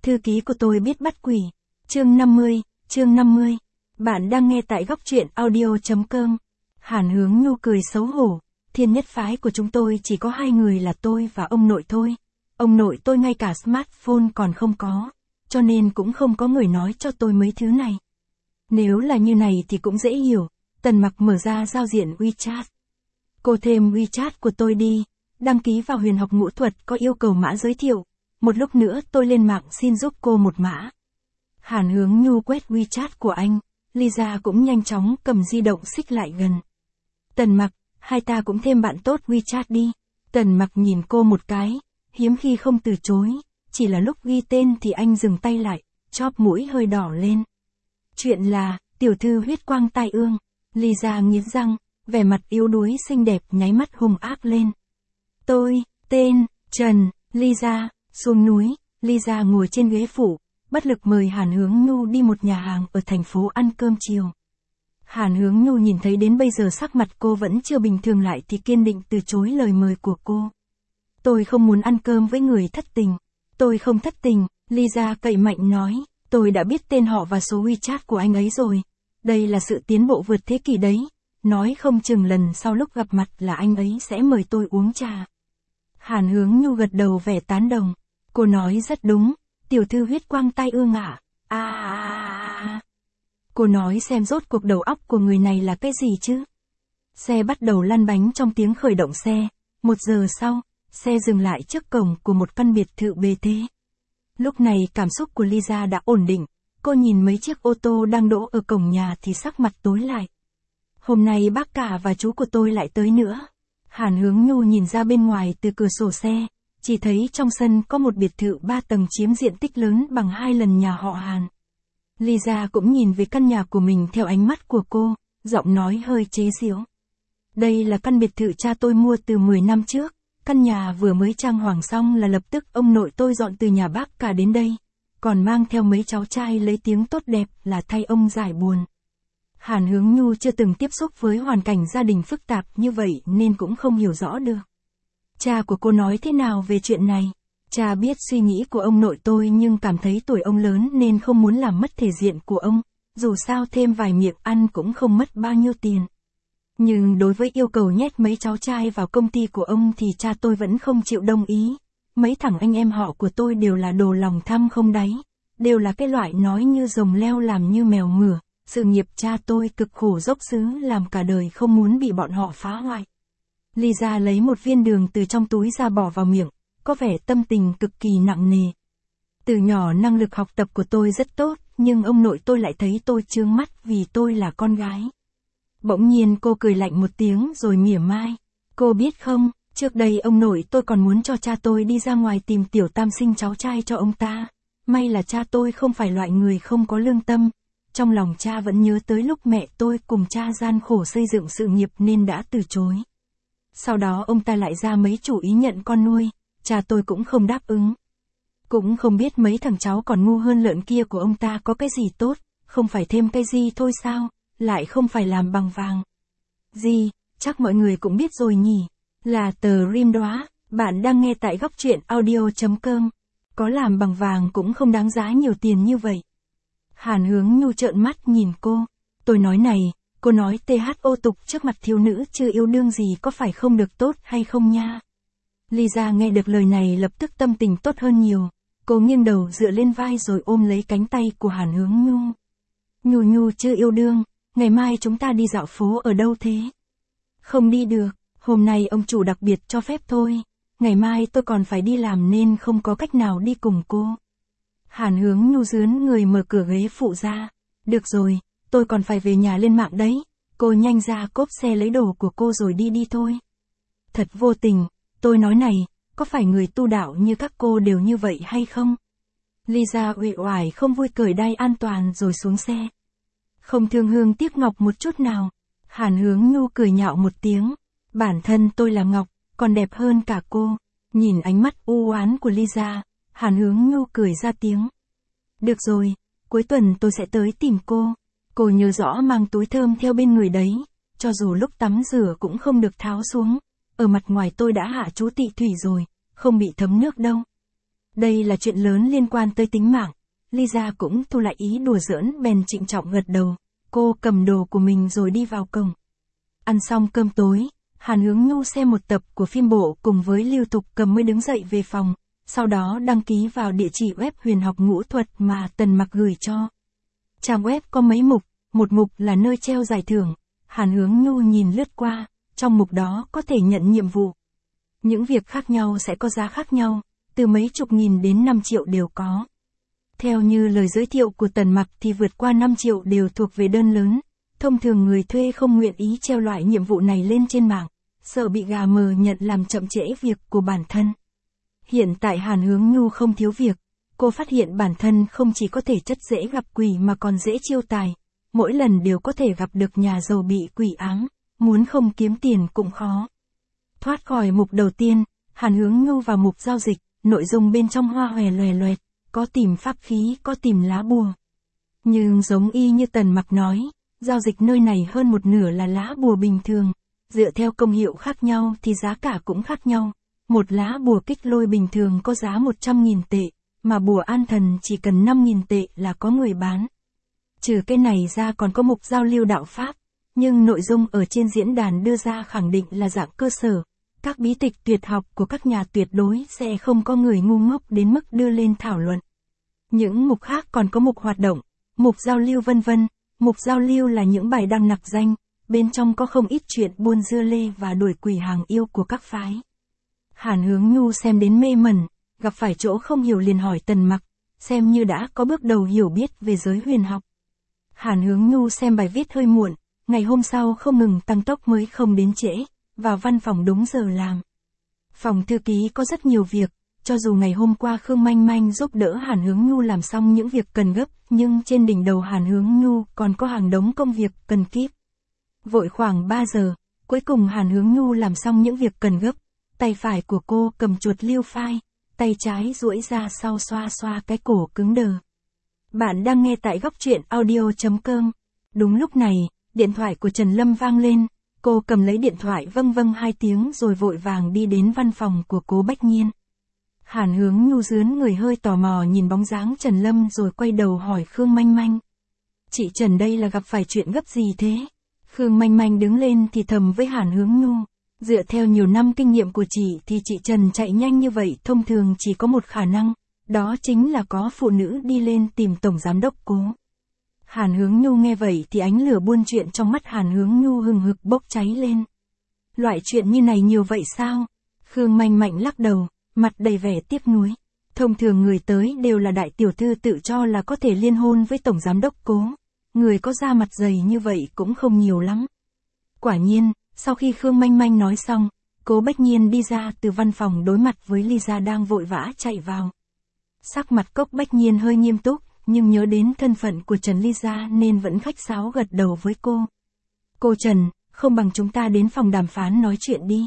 Thư ký của tôi biết bắt quỷ. Chương 50. Bạn đang nghe tại góc truyện audio.com. Hàn Hướng Nhu cười xấu hổ. Thiên nhất phái của chúng tôi chỉ có 2 người là tôi và ông nội thôi. Ông nội tôi ngay cả smartphone còn không có. Cho nên cũng không có người nói cho tôi mấy thứ này. Nếu là như này thì cũng dễ hiểu. Tần Mặc mở ra giao diện WeChat. Cô thêm WeChat của tôi đi. Đăng ký vào Huyền Học Ngũ Thuật có yêu cầu mã giới thiệu. Một lúc nữa tôi lên mạng xin giúp cô một mã. Hàn Hướng Nhu quét WeChat của anh. Lisa cũng nhanh chóng cầm di động xích lại gần. Tần Mặc, hai ta cũng thêm bạn tốt WeChat đi. Tần Mặc nhìn cô một cái, hiếm khi không từ chối. Chỉ là lúc ghi tên thì anh dừng tay lại, chóp mũi hơi đỏ lên. Chuyện là, tiểu thư huyết quang tai ương. Lisa nghiến răng, vẻ mặt yếu đuối xinh đẹp nháy mắt hung ác lên. Tôi, tên, Trần, Lisa, xuống núi. Lisa ngồi trên ghế phụ, bất lực mời Hàn Hướng Nhu đi một nhà hàng ở thành phố ăn cơm chiều. Hàn Hướng Nhu nhìn thấy đến bây giờ sắc mặt cô vẫn chưa bình thường lại thì kiên định từ chối lời mời của cô. Tôi không muốn ăn cơm với người thất tình. Tôi không thất tình, Lisa cậy mạnh nói. Tôi đã biết tên họ và số WeChat của anh ấy rồi. Đây là sự tiến bộ vượt thế kỷ đấy. Nói không chừng lần sau lúc gặp mặt là anh ấy sẽ mời tôi uống trà. Hàn Hướng Nhu gật đầu vẻ tán đồng. Cô nói rất đúng. Tiểu thư huyết quang tai ương ạ. Cô nói xem rốt cuộc đầu óc của người này là cái gì chứ? Xe bắt đầu lăn bánh trong tiếng khởi động xe. 1 giờ sau, xe dừng lại trước cổng của một căn biệt thự bề thế. Lúc này cảm xúc của Lisa đã ổn định. Cô nhìn mấy chiếc ô tô đang đỗ ở cổng nhà thì sắc mặt tối lại. Hôm nay bác cả và chú của tôi lại tới nữa. Hàn Hướng Nhu nhìn ra bên ngoài từ cửa sổ xe. Chỉ thấy trong sân có một biệt thự 3 tầng chiếm diện tích lớn bằng 2 lần nhà họ Hàn. Lisa cũng nhìn về căn nhà của mình theo ánh mắt của cô, giọng nói hơi chế giễu. Đây là căn biệt thự cha tôi mua từ 10 năm trước. Căn nhà vừa mới trang hoàng xong là lập tức ông nội tôi dọn từ nhà bác cả đến đây. Còn mang theo mấy cháu trai lấy tiếng tốt đẹp là thay ông giải buồn. Hàn Hướng Nhu chưa từng tiếp xúc với hoàn cảnh gia đình phức tạp như vậy nên cũng không hiểu rõ được. Cha của cô nói thế nào về chuyện này? Cha biết suy nghĩ của ông nội tôi nhưng cảm thấy tuổi ông lớn nên không muốn làm mất thể diện của ông. Dù sao thêm vài miệng ăn cũng không mất bao nhiêu tiền. Nhưng đối với yêu cầu nhét mấy cháu trai vào công ty của ông thì cha tôi vẫn không chịu đồng ý. Mấy thằng anh em họ của tôi đều là đồ lòng tham không đáy. Đều là cái loại nói như rồng leo làm như mèo ngửa. Sự nghiệp cha tôi cực khổ dốc xứ làm cả đời không muốn bị bọn họ phá hoại. Lisa lấy một viên đường từ trong túi ra bỏ vào miệng, có vẻ tâm tình cực kỳ nặng nề. Từ nhỏ năng lực học tập của tôi rất tốt, nhưng ông nội tôi lại thấy tôi chướng mắt vì tôi là con gái. Bỗng nhiên cô cười lạnh một tiếng rồi mỉa mai. Cô biết không, trước đây ông nội tôi còn muốn cho cha tôi đi ra ngoài tìm tiểu tam sinh cháu trai cho ông ta. May là cha tôi không phải loại người không có lương tâm. Trong lòng cha vẫn nhớ tới lúc mẹ tôi cùng cha gian khổ xây dựng sự nghiệp nên đã từ chối. Sau đó ông ta lại ra mấy chủ ý nhận con nuôi, cha tôi cũng không đáp ứng. Cũng không biết mấy thằng cháu còn ngu hơn lợn kia của ông ta có cái gì tốt, không phải thêm cái gì thôi sao, lại không phải làm bằng vàng. Gì, chắc mọi người cũng biết rồi nhỉ, là tờ Rim Đóa, bạn đang nghe tại góc truyện audio.com. Có làm bằng vàng cũng không đáng giá nhiều tiền như vậy. Hàn Hướng Nhu trợn mắt nhìn cô. Tôi nói này, cô nói THO tục trước mặt thiếu nữ chưa yêu đương gì có phải không được tốt hay không nha. Lisa nghe được lời này lập tức tâm tình tốt hơn nhiều. Cô nghiêng đầu dựa lên vai rồi ôm lấy cánh tay của Hàn Hướng Nhu. Nhu chưa yêu đương, ngày mai chúng ta đi dạo phố ở đâu thế? Không đi được, hôm nay ông chủ đặc biệt cho phép thôi. Ngày mai tôi còn phải đi làm nên không có cách nào đi cùng cô. Hàn Hướng Nhu dướn người mở cửa ghế phụ ra. Được rồi, tôi còn phải về nhà lên mạng đấy. Cô nhanh ra cốp xe lấy đồ của cô rồi đi thôi. Thật vô tình, tôi nói này, có phải người tu đạo như các cô đều như vậy hay không? Lisa uể oải không vui cởi đai an toàn rồi xuống xe. Không thương hương tiếc ngọc một chút nào. Hàn Hướng Nhu cười nhạo một tiếng. Bản thân tôi là ngọc, còn đẹp hơn cả cô. Nhìn ánh mắt u oán của Lisa, Hàn Hướng Nhu cười ra tiếng. Được rồi, cuối tuần tôi sẽ tới tìm cô. Cô nhớ rõ mang túi thơm theo bên người đấy. Cho dù lúc tắm rửa cũng không được tháo xuống. Ở mặt ngoài tôi đã hạ chú tị thủy rồi, không bị thấm nước đâu. Đây là chuyện lớn liên quan tới tính mạng. Lisa cũng thu lại ý đùa giỡn bèn trịnh trọng gật đầu. Cô cầm đồ của mình rồi đi vào cổng. Ăn xong cơm tối, Hàn Hướng Nhu xem một tập của phim bộ cùng với Lưu Tục Cầm mới đứng dậy về phòng, sau đó đăng ký vào địa chỉ web huyền học ngũ thuật mà Tần Mặc gửi cho. Trang web có mấy mục, một mục là nơi treo giải thưởng. Hàn Hướng Nhu nhìn lướt qua, trong mục đó có thể nhận nhiệm vụ. Những việc khác nhau sẽ có giá khác nhau, từ mấy chục nghìn đến 5 triệu đều có. Theo như lời giới thiệu của Tần Mặc thì vượt qua 5 triệu đều thuộc về đơn lớn. Thông thường người thuê không nguyện ý treo loại nhiệm vụ này lên trên mạng, sợ bị gà mờ nhận làm chậm trễ việc của bản thân. Hiện tại Hàn Hướng Nhu không thiếu việc, cô phát hiện bản thân không chỉ có thể chất dễ gặp quỷ mà còn dễ chiêu tài, mỗi lần đều có thể gặp được nhà giàu bị quỷ ám, muốn không kiếm tiền cũng khó. Thoát khỏi mục đầu tiên, Hàn Hướng Nhu vào mục giao dịch, nội dung bên trong hoa hòe loè loẹt, có tìm pháp khí, có tìm lá bùa. Nhưng giống y như Tần Mặc nói, giao dịch nơi này hơn một nửa là lá bùa bình thường, dựa theo công hiệu khác nhau thì giá cả cũng khác nhau. Một lá bùa kích lôi bình thường có giá 100.000 tệ, mà bùa an thần chỉ cần 5.000 tệ là có người bán. Trừ cái này ra còn có mục giao lưu đạo pháp, nhưng nội dung ở trên diễn đàn đưa ra khẳng định là dạng cơ sở. Các bí tịch tuyệt học của các nhà tuyệt đối sẽ không có người ngu ngốc đến mức đưa lên thảo luận. Những mục khác còn có mục hoạt động, mục giao lưu vân vân. Mục giao lưu là những bài đăng nặc danh, bên trong có không ít chuyện buôn dưa lê và đuổi quỷ hàng yêu của các phái. Hàn Hướng Nhu xem đến mê mẩn, gặp phải chỗ không hiểu liền hỏi Tần Mặc, xem như đã có bước đầu hiểu biết về giới huyền học. Hàn Hướng Nhu xem bài viết hơi muộn, ngày hôm sau không ngừng tăng tốc mới không đến trễ, vào văn phòng đúng giờ làm. Phòng thư ký có rất nhiều việc, cho dù ngày hôm qua Khương Manh Manh giúp đỡ Hàn Hướng Nhu làm xong những việc cần gấp, nhưng trên đỉnh đầu Hàn Hướng Nhu còn có hàng đống công việc cần kíp. Vội khoảng 3 giờ, cuối cùng Hàn Hướng Nhu làm xong những việc cần gấp, tay phải của cô cầm chuột lưu file, tay trái duỗi ra sau xoa xoa cái cổ cứng đờ. Bạn đang nghe tại góc truyện audio.com. Đúng lúc này, điện thoại của Trần Lâm vang lên, cô cầm lấy điện thoại vâng vâng 2 tiếng rồi vội vàng đi đến văn phòng của Cố Bách Nhiên. Hàn Hướng Nhu dướn người hơi tò mò nhìn bóng dáng Trần Lâm rồi quay đầu hỏi Khương Manh Manh. Chị Trần đây là gặp phải chuyện gấp gì thế? Khương Manh Manh đứng lên thì thầm với Hàn Hướng Nhu. Dựa theo nhiều năm kinh nghiệm của chị thì chị Trần chạy nhanh như vậy thông thường chỉ có một khả năng, đó chính là có phụ nữ đi lên tìm Tổng Giám đốc Cố. Hàn Hướng Nhu nghe vậy thì ánh lửa buôn chuyện trong mắt Hàn Hướng Nhu hừng hực bốc cháy lên. Loại chuyện như này nhiều vậy sao? Khương Manh Manh lắc đầu, mặt đầy vẻ tiếc nuối. Thông thường người tới đều là đại tiểu thư tự cho là có thể liên hôn với Tổng Giám đốc Cố. Người có da mặt dày như vậy cũng không nhiều lắm. Quả nhiên, sau khi Khương Manh Manh nói xong, Cố Bách Nhiên đi ra từ văn phòng đối mặt với Lisa đang vội vã chạy vào. Sắc mặt Cốc Bách Nhiên hơi nghiêm túc, nhưng nhớ đến thân phận của Trần Lisa nên vẫn khách sáo gật đầu với cô. Cô Trần, không bằng chúng ta đến phòng đàm phán nói chuyện đi.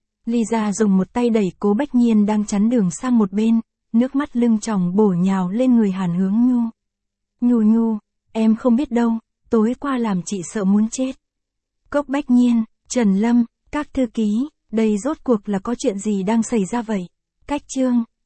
Lisa dùng một tay đẩy Cố Bách Nhiên đang chắn đường sang một bên, nước mắt lưng tròng bổ nhào lên người Hàn Hướng Nhu. Nhu, em không biết đâu, tối qua làm chị sợ muốn chết. Cốc Bách Nhiên, Trần Lâm, các thư ký, đây rốt cuộc là có chuyện gì đang xảy ra vậy? Cách chương